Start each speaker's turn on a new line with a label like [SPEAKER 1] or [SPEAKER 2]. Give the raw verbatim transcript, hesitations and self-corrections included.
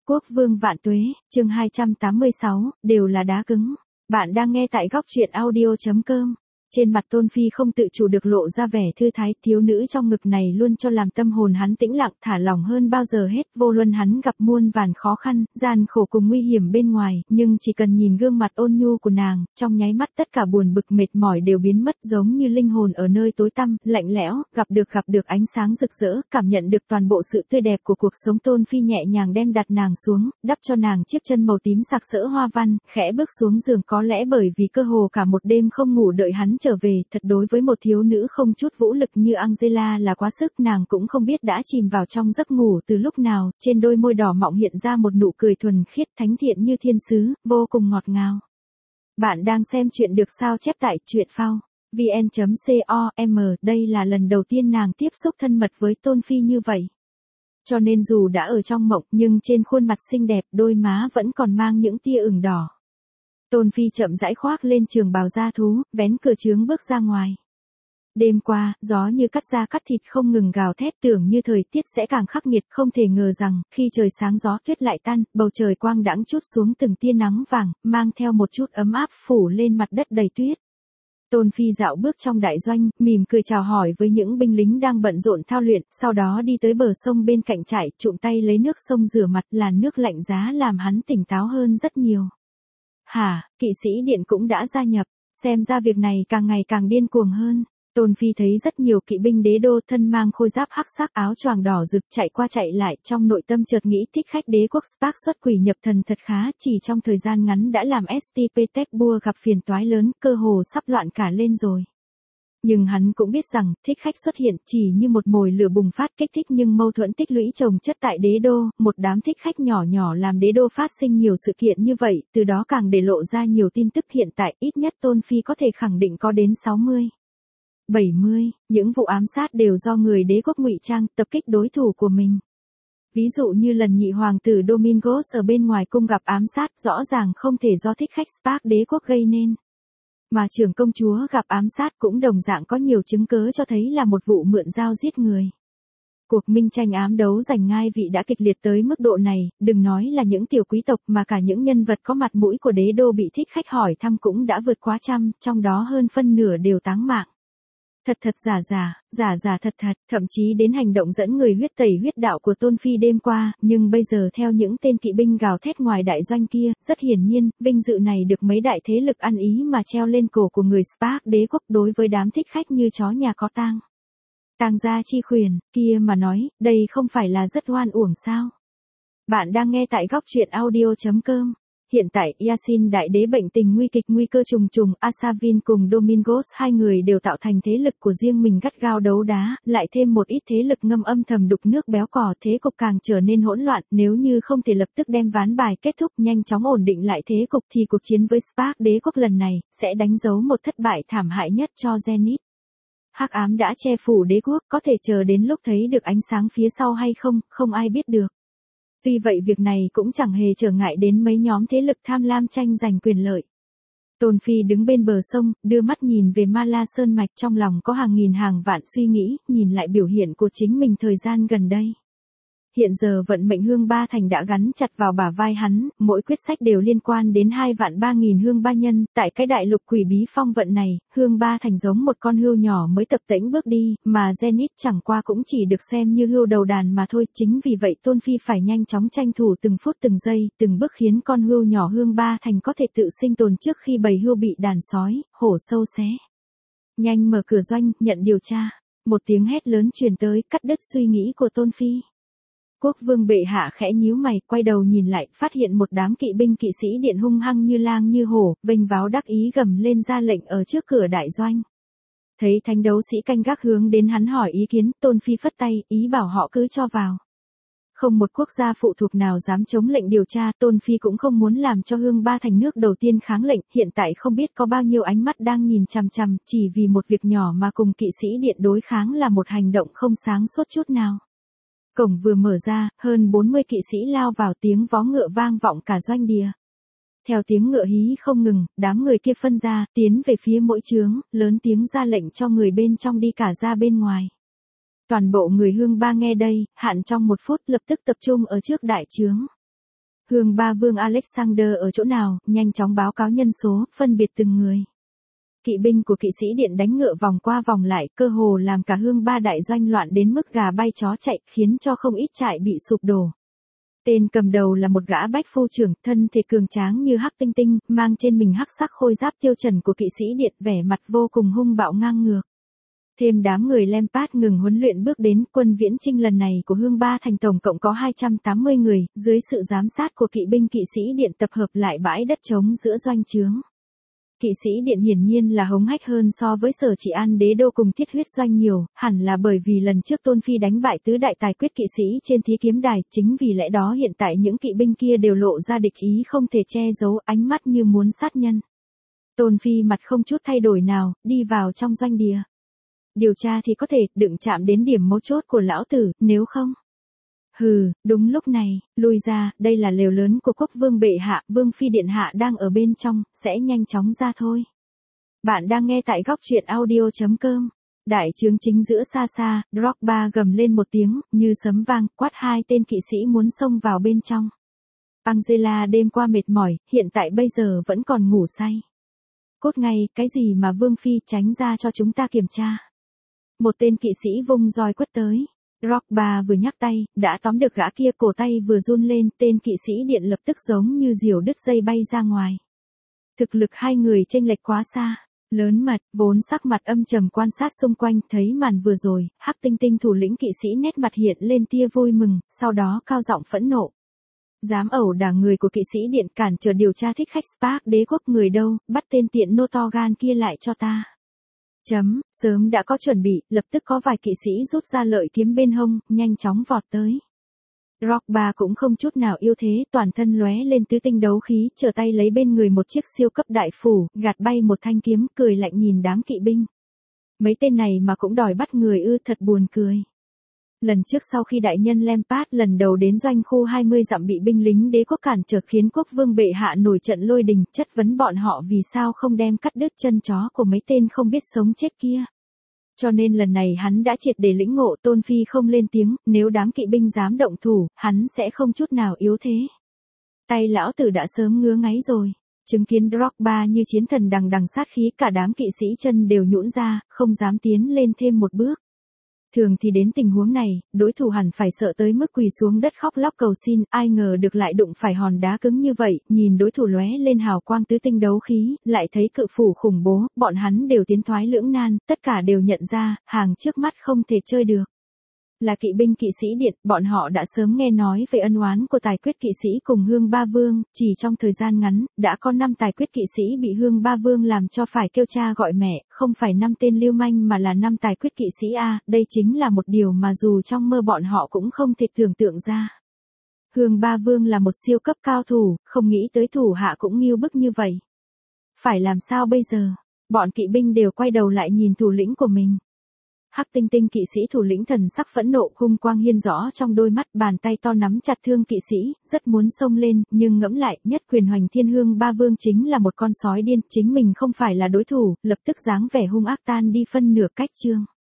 [SPEAKER 1] Quốc vương vạn tuế, chương hai trăm tám mươi sáu, đều là đá cứng. Bạn đang nghe tại góc truyện audio chấm com. Trên mặt Tôn Phi không tự chủ được lộ ra vẻ thư thái, thiếu nữ trong ngực này luôn cho làm tâm hồn hắn tĩnh lặng, thả lỏng hơn bao giờ hết, vô luận hắn gặp muôn vàn khó khăn, gian khổ cùng nguy hiểm bên ngoài, nhưng chỉ cần nhìn gương mặt ôn nhu của nàng, trong nháy mắt tất cả buồn bực mệt mỏi đều biến mất, giống như linh hồn ở nơi tối tăm, lạnh lẽo, gặp được gặp được ánh sáng rực rỡ, cảm nhận được toàn bộ sự tươi đẹp của cuộc sống. Tôn Phi nhẹ nhàng đem đặt nàng xuống, đắp cho nàng chiếc chân màu tím sặc sỡ hoa văn, khẽ bước xuống giường, có lẽ bởi vì cơ hồ cả một đêm không ngủ đợi hắn trở về, thật đối với một thiếu nữ không chút vũ lực như Angela là quá sức, nàng cũng không biết đã chìm vào trong giấc ngủ từ lúc nào, trên đôi môi đỏ mọng hiện ra một nụ cười thuần khiết thánh thiện như thiên sứ, vô cùng ngọt ngào. Bạn đang xem chuyện được sao chép tại truyện phao vn chấm com, đây là lần đầu tiên nàng tiếp xúc thân mật với Tôn Phi như vậy. Cho nên dù đã ở trong mộng nhưng trên khuôn mặt xinh đẹp đôi má vẫn còn mang những tia ửng đỏ. Tôn Phi chậm rãi khoác lên trường bào da thú, vén cửa chướng bước ra ngoài. Đêm qua, gió như cắt da cắt thịt không ngừng gào thét, tưởng như thời tiết sẽ càng khắc nghiệt, không thể ngờ rằng, khi trời sáng gió tuyết lại tan, bầu trời quang đãng chút xuống từng tia nắng vàng, mang theo một chút ấm áp phủ lên mặt đất đầy tuyết. Tôn Phi dạo bước trong đại doanh, mỉm cười chào hỏi với những binh lính đang bận rộn thao luyện, sau đó đi tới bờ sông bên cạnh trại, trụm tay lấy nước sông rửa mặt, làn nước lạnh giá làm hắn tỉnh táo hơn rất nhiều. Hả, kỵ sĩ điện cũng đã gia nhập, xem ra việc này càng ngày càng điên cuồng hơn. Tôn Phi thấy rất nhiều kỵ binh đế đô thân mang khôi giáp hắc sắc, áo choàng đỏ rực chạy qua chạy lại, trong nội tâm chợt nghĩ thích khách đế quốc Spark xuất quỷ nhập thần thật khá, chỉ trong thời gian ngắn đã làm ét tê Petersburg gặp phiền toái lớn, cơ hồ sắp loạn cả lên rồi. Nhưng hắn cũng biết rằng, thích khách xuất hiện chỉ như một mồi lửa bùng phát kích thích nhưng mâu thuẫn tích lũy chồng chất tại đế đô, một đám thích khách nhỏ nhỏ làm đế đô phát sinh nhiều sự kiện như vậy, từ đó càng để lộ ra nhiều tin tức. Hiện tại ít nhất Tôn Phi có thể khẳng định có đến sáu mươi, bảy mươi, những vụ ám sát đều do người đế quốc ngụy trang tập kích đối thủ của mình. Ví dụ như lần nhị hoàng tử Domingos ở bên ngoài cung gặp ám sát, rõ ràng không thể do thích khách Spark đế quốc gây nên. Mà trưởng công chúa gặp ám sát cũng đồng dạng có nhiều chứng cớ cho thấy là một vụ mượn dao giết người. Cuộc minh tranh ám đấu giành ngai vị đã kịch liệt tới mức độ này, đừng nói là những tiểu quý tộc mà cả những nhân vật có mặt mũi của đế đô bị thích khách hỏi thăm cũng đã vượt quá trăm, trong đó hơn phân nửa đều táng mạng. Thật thật giả giả, giả giả thật thật, thậm chí đến hành động dẫn người huyết tẩy huyết đạo của Tôn Phi đêm qua, nhưng bây giờ theo những tên kỵ binh gào thét ngoài đại doanh kia, rất hiển nhiên, vinh dự này được mấy đại thế lực ăn ý mà treo lên cổ của người Spark đế quốc. Đối với đám thích khách như chó nhà có tang, tang gia chi khuyển, kia mà nói, đây không phải là rất oan uổng sao? Bạn đang nghe tại góc truyện audio chấm com. Hiện tại, Yasin đại đế bệnh tình nguy kịch, nguy cơ trùng trùng, Asavin cùng Domingos hai người đều tạo thành thế lực của riêng mình gắt gao đấu đá, lại thêm một ít thế lực ngâm âm thầm đục nước béo cò, thế cục càng trở nên hỗn loạn. Nếu như không thể lập tức đem ván bài kết thúc, nhanh chóng ổn định lại thế cục thì cuộc chiến với Spark đế quốc lần này sẽ đánh dấu một thất bại thảm hại nhất cho Zenith. Hắc ám đã che phủ đế quốc, có thể chờ đến lúc thấy được ánh sáng phía sau hay không, không ai biết được. Tuy vậy việc này cũng chẳng hề trở ngại đến mấy nhóm thế lực tham lam tranh giành quyền lợi. Tôn Phi đứng bên bờ sông, đưa mắt nhìn về Ma La Sơn Mạch, trong lòng có hàng nghìn hàng vạn suy nghĩ, nhìn lại biểu hiện của chính mình thời gian gần đây. Hiện giờ vận mệnh Hương Ba Thành đã gắn chặt vào bả vai hắn, mỗi quyết sách đều liên quan đến hai vạn ba nghìn Hương Ba nhân, tại cái đại lục quỷ bí phong vận này, Hương Ba Thành giống một con hươu nhỏ mới tập tễnh bước đi, mà Zenith chẳng qua cũng chỉ được xem như hươu đầu đàn mà thôi. Chính vì vậy Tôn Phi phải nhanh chóng tranh thủ từng phút từng giây, từng bước khiến con hươu nhỏ Hương Ba Thành có thể tự sinh tồn trước khi bầy hươu bị đàn sói, hổ sâu xé. Nhanh mở cửa doanh, nhận điều tra. Một tiếng hét lớn truyền tới, cắt đứt suy nghĩ của Tôn Phi. Quốc vương bệ hạ khẽ nhíu mày, quay đầu nhìn lại, phát hiện một đám kỵ binh kỵ sĩ điện hung hăng như lang như hổ, vênh váo đắc ý gầm lên ra lệnh ở trước cửa đại doanh. Thấy thánh đấu sĩ canh gác hướng đến hắn hỏi ý kiến, Tôn Phi phất tay, ý bảo họ cứ cho vào. Không một quốc gia phụ thuộc nào dám chống lệnh điều tra, Tôn Phi cũng không muốn làm cho Hương Ba Thành nước đầu tiên kháng lệnh, hiện tại không biết có bao nhiêu ánh mắt đang nhìn chằm chằm, chỉ vì một việc nhỏ mà cùng kỵ sĩ điện đối kháng là một hành động không sáng suốt chút nào. Cổng vừa mở ra, hơn bốn mươi kỵ sĩ lao vào, tiếng vó ngựa vang vọng cả doanh địa. Theo tiếng ngựa hí không ngừng, đám người kia phân ra, tiến về phía mỗi trướng, lớn tiếng ra lệnh cho người bên trong đi cả ra bên ngoài. Toàn bộ người Hương Ba nghe đây, hạn trong một phút lập tức tập trung ở trước đại trướng. Hương Ba Vương Alexander ở chỗ nào, nhanh chóng báo cáo nhân số, phân biệt từng người. Kỵ binh của kỵ sĩ điện đánh ngựa vòng qua vòng lại, cơ hồ làm cả Hương Ba đại doanh loạn đến mức gà bay chó chạy, khiến cho không ít trại bị sụp đổ. Tên cầm đầu là một gã bách phu trưởng, thân thể cường tráng như hắc tinh tinh, mang trên mình hắc sắc khôi giáp tiêu trần của kỵ sĩ điện, vẻ mặt vô cùng hung bạo ngang ngược. Thêm đám người Lampard ngừng huấn luyện bước đến, quân viễn chinh lần này của Hương Ba thành tổng cộng có hai trăm tám mươi người, dưới sự giám sát của kỵ binh kỵ sĩ điện tập hợp lại bãi đất trống giữa doanh trướng. Kỵ sĩ điện hiển nhiên là hống hách hơn so với Sở Trị An đế đô cùng Thiết Huyết doanh nhiều, hẳn là bởi vì lần trước Tôn Phi đánh bại tứ đại tài quyết kỵ sĩ trên thí kiếm đài, chính vì lẽ đó hiện tại những kỵ binh kia đều lộ ra địch ý không thể che giấu, ánh mắt như muốn sát nhân. Tôn Phi mặt không chút thay đổi nào, đi vào trong doanh địa. Điều tra thì có thể, đừng chạm đến điểm mấu chốt của lão tử, nếu không. Hừ, đúng lúc này, lui ra, đây là lều lớn của quốc vương bệ hạ, vương phi điện hạ đang ở bên trong, sẽ nhanh chóng ra thôi. Bạn đang nghe tại góc truyện audio chấm com. Đại trướng chính giữa xa xa, Drogba gầm lên một tiếng, như sấm vang, quát hai tên kỵ sĩ muốn xông vào bên trong. Angela đêm qua mệt mỏi, hiện tại bây giờ vẫn còn ngủ say. Cốt ngay, cái gì mà vương phi, tránh ra cho chúng ta kiểm tra. Một tên kỵ sĩ vung roi quất tới. Drogba vừa nhắc tay, đã tóm được gã kia, cổ tay vừa run lên, tên kỵ sĩ điện lập tức giống như diều đứt dây bay ra ngoài. Thực lực hai người chênh lệch quá xa. Lớn mật, vốn sắc mặt âm trầm quan sát xung quanh, thấy màn vừa rồi, hắc tinh tinh thủ lĩnh kỵ sĩ nét mặt hiện lên tia vui mừng, sau đó cao giọng phẫn nộ. Dám ẩu đả người của kỵ sĩ điện, cản trở điều tra thích khách Spark đế quốc người đâu, bắt tên tiện nô to gan kia lại cho ta. Chấm, sớm đã có chuẩn bị, lập tức có vài kỵ sĩ rút ra lợi kiếm bên hông, nhanh chóng vọt tới. Drogba cũng không chút nào yếu thế, toàn thân lóe lên tứ tinh đấu khí, trở tay lấy bên người một chiếc siêu cấp đại phủ, gạt bay một thanh kiếm, cười lạnh nhìn đám kỵ binh. Mấy tên này mà cũng đòi bắt người ư, thật buồn cười. Lần trước sau khi đại nhân Lampard lần đầu đến doanh khu hai mươi dặm bị binh lính đế quốc cản trở, khiến quốc vương bệ hạ nổi trận lôi đình, chất vấn bọn họ vì sao không đem cắt đứt chân chó của mấy tên không biết sống chết kia. Cho nên lần này hắn đã triệt để lĩnh ngộ, Tôn Phi không lên tiếng, nếu đám kỵ binh dám động thủ, hắn sẽ không chút nào yếu thế. Tay lão tử đã sớm ngứa ngáy rồi. Chứng kiến Drogba như chiến thần đằng đằng sát khí, cả đám kỵ sĩ chân đều nhũn ra, không dám tiến lên thêm một bước. Thường thì đến tình huống này, đối thủ hẳn phải sợ tới mức quỳ xuống đất khóc lóc cầu xin, ai ngờ được lại đụng phải hòn đá cứng như vậy, nhìn đối thủ lóe lên hào quang tứ tinh đấu khí, lại thấy cự phủ khủng bố, bọn hắn đều tiến thoái lưỡng nan, tất cả đều nhận ra, hàng trước mắt không thể chơi được. Là kỵ binh kỵ sĩ điện, bọn họ đã sớm nghe nói về ân oán của tài quyết kỵ sĩ cùng Hương Ba Vương, chỉ trong thời gian ngắn, đã có năm tài quyết kỵ sĩ bị Hương Ba Vương làm cho phải kêu cha gọi mẹ, không phải năm tên lưu manh mà là năm tài quyết kỵ sĩ A, đây chính là một điều mà dù trong mơ bọn họ cũng không thể tưởng tượng ra. Hương Ba Vương là một siêu cấp cao thủ, không nghĩ tới thủ hạ cũng nghiêu bức như vậy. Phải làm sao bây giờ? Bọn kỵ binh đều quay đầu lại nhìn thủ lĩnh của mình. Hắc tinh tinh kỵ sĩ thủ lĩnh thần sắc phẫn nộ, hung quang hiên rõ trong đôi mắt, bàn tay to nắm chặt thương kỵ sĩ, rất muốn xông lên, nhưng ngẫm lại, nhất quyền hoành thiên Hương Ba Vương chính là một con sói điên, chính mình không phải là đối thủ, lập tức dáng vẻ hung ác tan đi phân nửa cách chương.